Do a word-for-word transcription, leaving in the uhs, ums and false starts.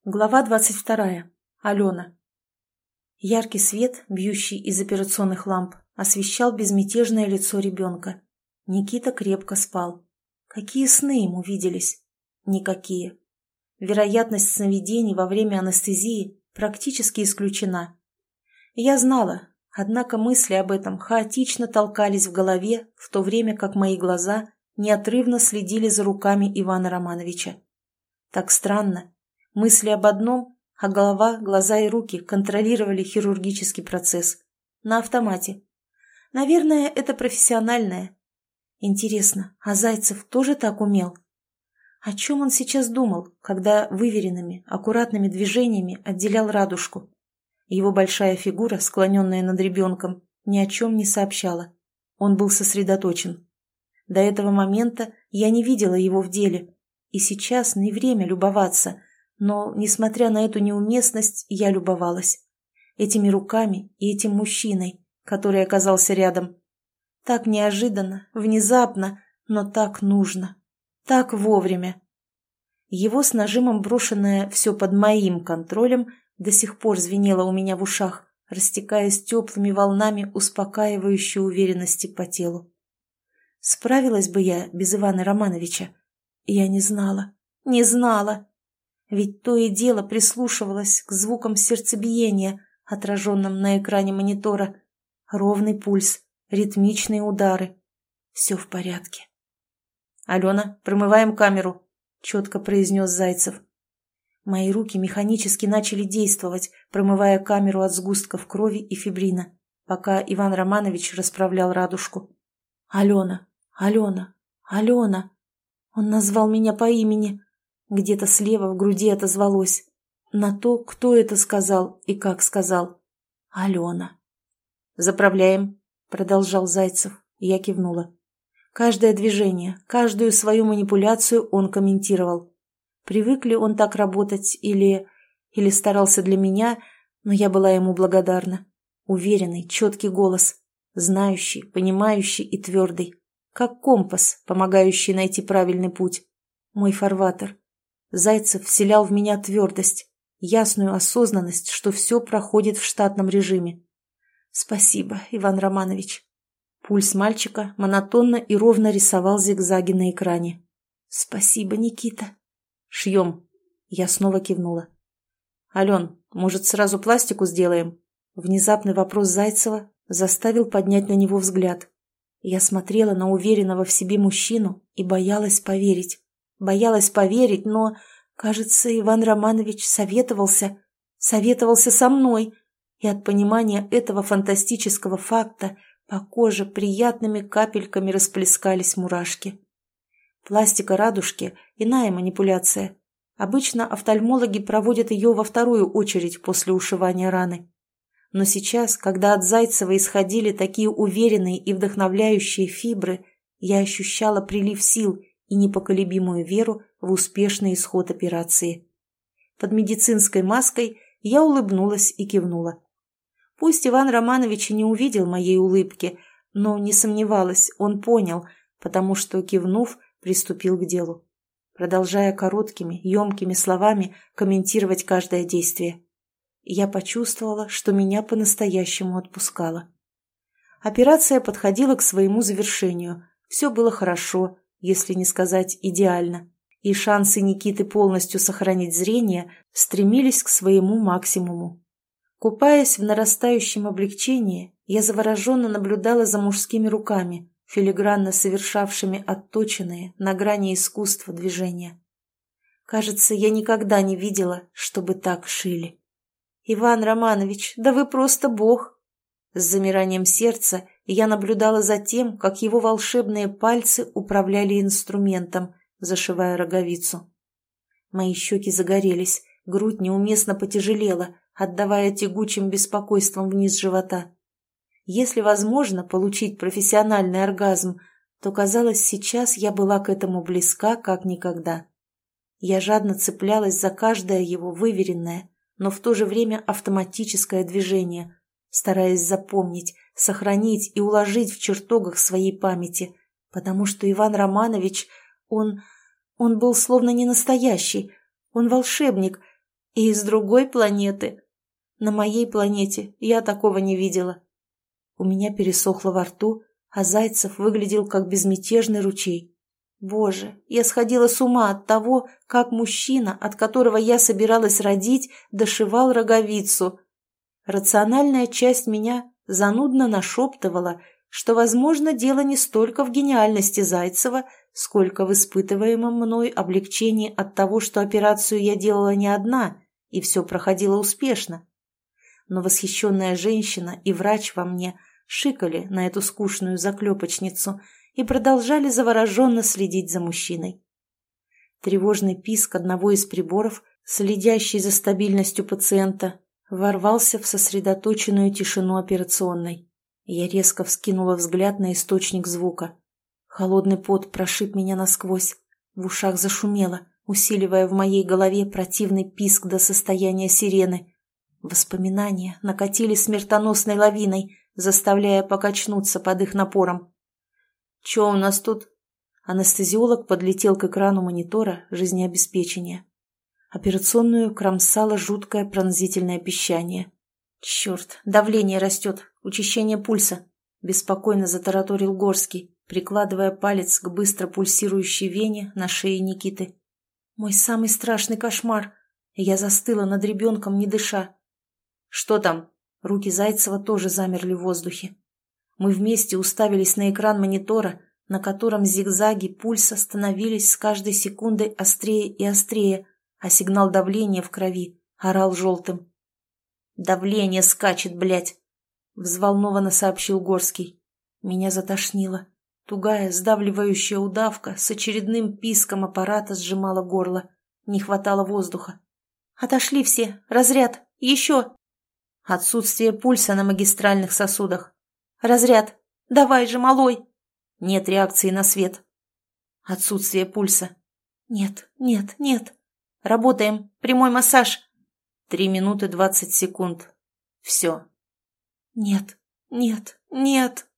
Глава двадцать вторая. Алена. Яркий свет, бьющий из операционных ламп, освещал безмятежное лицо ребенка. Никита крепко спал. Какие сны ему виделись? Никакие. Вероятность сновидений во время анестезии практически исключена. Я знала, однако мысли об этом хаотично толкались в голове, в то время как мои глаза неотрывно следили за руками Ивана Романовича. Так странно. Мысли об одном, а голова, глаза и руки контролировали хирургический процесс. На автомате. Наверное, это профессиональное. Интересно, а Зайцев тоже так умел? О чем он сейчас думал, когда выверенными, аккуратными движениями отделял радужку? Его большая фигура, склоненная над ребенком, ни о чем не сообщала. Он был сосредоточен. До этого момента я не видела его в деле. И сейчас не время любоваться. Но, несмотря на эту неуместность, я любовалась. Этими руками и этим мужчиной, который оказался рядом. Так неожиданно, внезапно, но так нужно. Так вовремя. Его с нажимом брошенное все под моим контролем до сих пор звенело у меня в ушах, растекаясь теплыми волнами успокаивающей уверенности по телу. Справилась бы я без Ивана Романовича? Я не знала, не знала. Ведь то и дело прислушивалась к звукам сердцебиения, отраженным на экране монитора. Ровный пульс, ритмичные удары. Все в порядке. «Алена, промываем камеру», — четко произнес Зайцев. Мои руки механически начали действовать, промывая камеру от сгустков крови и фибрина, пока Иван Романович расправлял радужку. «Алена, Алена, Алена!» Он назвал меня по имени. Где-то слева в груди отозвалось. На то, кто это сказал и как сказал. Алена. «Заправляем», — продолжал Зайцев. Я кивнула. Каждое движение, каждую свою манипуляцию он комментировал. Привык ли он так работать или... или старался для меня, но я была ему благодарна. Уверенный, четкий голос. Знающий, понимающий и твердый. Как компас, помогающий найти правильный путь. Мой фарватер. Зайцев вселял в меня твердость, ясную осознанность, что все проходит в штатном режиме. Спасибо, Иван Романович. Пульс мальчика монотонно и ровно рисовал зигзаги на экране. Спасибо, Никита. Шьем. Я снова кивнула. Ален, может, сразу пластику сделаем? Внезапный вопрос Зайцева заставил поднять на него взгляд. Я смотрела на уверенного в себе мужчину и боялась поверить. Боялась поверить, но, кажется, Иван Романович советовался, советовался со мной, и от понимания этого фантастического факта по коже приятными капельками расплескались мурашки. Пластика радужки – иная манипуляция. Обычно офтальмологи проводят ее во вторую очередь после ушивания раны. Но сейчас, когда от Зайцева исходили такие уверенные и вдохновляющие фибры, я ощущала прилив сил и непоколебимую веру в успешный исход операции. Под медицинской маской я улыбнулась и кивнула. Пусть Иван Романович и не увидел моей улыбки, но, не сомневалась, он понял, потому что, кивнув, приступил к делу, продолжая короткими, емкими словами комментировать каждое действие. Я почувствовала, что меня по-настоящему отпускало. Операция подходила к своему завершению. Все было хорошо, если не сказать идеально, и шансы Никиты полностью сохранить зрение стремились к своему максимуму. Купаясь в нарастающем облегчении, я завороженно наблюдала за мужскими руками, филигранно совершавшими отточенные на грани искусства движения. Кажется, я никогда не видела, чтобы так шили. «Иван Романович, да вы просто бог!» С замиранием сердца я наблюдала за тем, как его волшебные пальцы управляли инструментом, зашивая роговицу. Мои щеки загорелись, грудь неуместно потяжелела, отдавая тягучим беспокойством вниз живота. Если возможно получить профессиональный оргазм, то, казалось, сейчас я была к этому близка, как никогда. Я жадно цеплялась за каждое его выверенное, но в то же время автоматическое движение, стараясь запомнить, сохранить и уложить в чертогах своей памяти, потому что Иван Романович, он... он был словно не настоящий, он волшебник, И из другой планеты. На моей планете я такого не видела. У меня пересохло во рту, а Зайцев выглядел как безмятежный ручей. Боже, я сходила с ума от того, как мужчина, от которого я собиралась родить, дошивал роговицу. Рациональная часть меня занудно нашептывала, что, возможно, дело не столько в гениальности Зайцева, сколько в испытываемом мной облегчении от того, что операцию я делала не одна, и все проходило успешно. Но восхищенная женщина и врач во мне шикали на эту скучную заклепочницу и продолжали завороженно следить за мужчиной. Тревожный писк одного из приборов, следящий за стабильностью пациента, ворвался в сосредоточенную тишину операционной. Я резко вскинула взгляд на источник звука. Холодный пот прошиб меня насквозь. В ушах зашумело, усиливая в моей голове противный писк до состояния сирены. Воспоминания накатили смертоносной лавиной, заставляя покачнуться под их напором. «Че у нас тут?» Анестезиолог подлетел к экрану монитора жизнеобеспечения. Операционную кромсало жуткое пронзительное пищание. «Черт, давление растет, учащение пульса», — беспокойно затараторил Горский, прикладывая палец к быстро пульсирующей вене на шее Никиты. «Мой самый страшный кошмар!» Я застыла над ребенком, не дыша. «Что там?» Руки Зайцева тоже замерли в воздухе. Мы вместе уставились на экран монитора, на котором зигзаги пульса становились с каждой секундой острее и острее, а сигнал давления в крови орал желтым. «Давление скачет, блядь!» — взволнованно сообщил Горский. Меня затошнило. Тугая, сдавливающая удавка с очередным писком аппарата сжимала горло. Не хватало воздуха. «Отошли все! Разряд! Еще!» «Отсутствие пульса на магистральных сосудах!» «Разряд! Давай же, малой!» «Нет реакции на свет!» «Отсутствие пульса!» «Нет, нет, нет!» «Работаем! Прямой массаж!» «Три минуты двадцать секунд!» «Все!» «Нет, нет, нет!»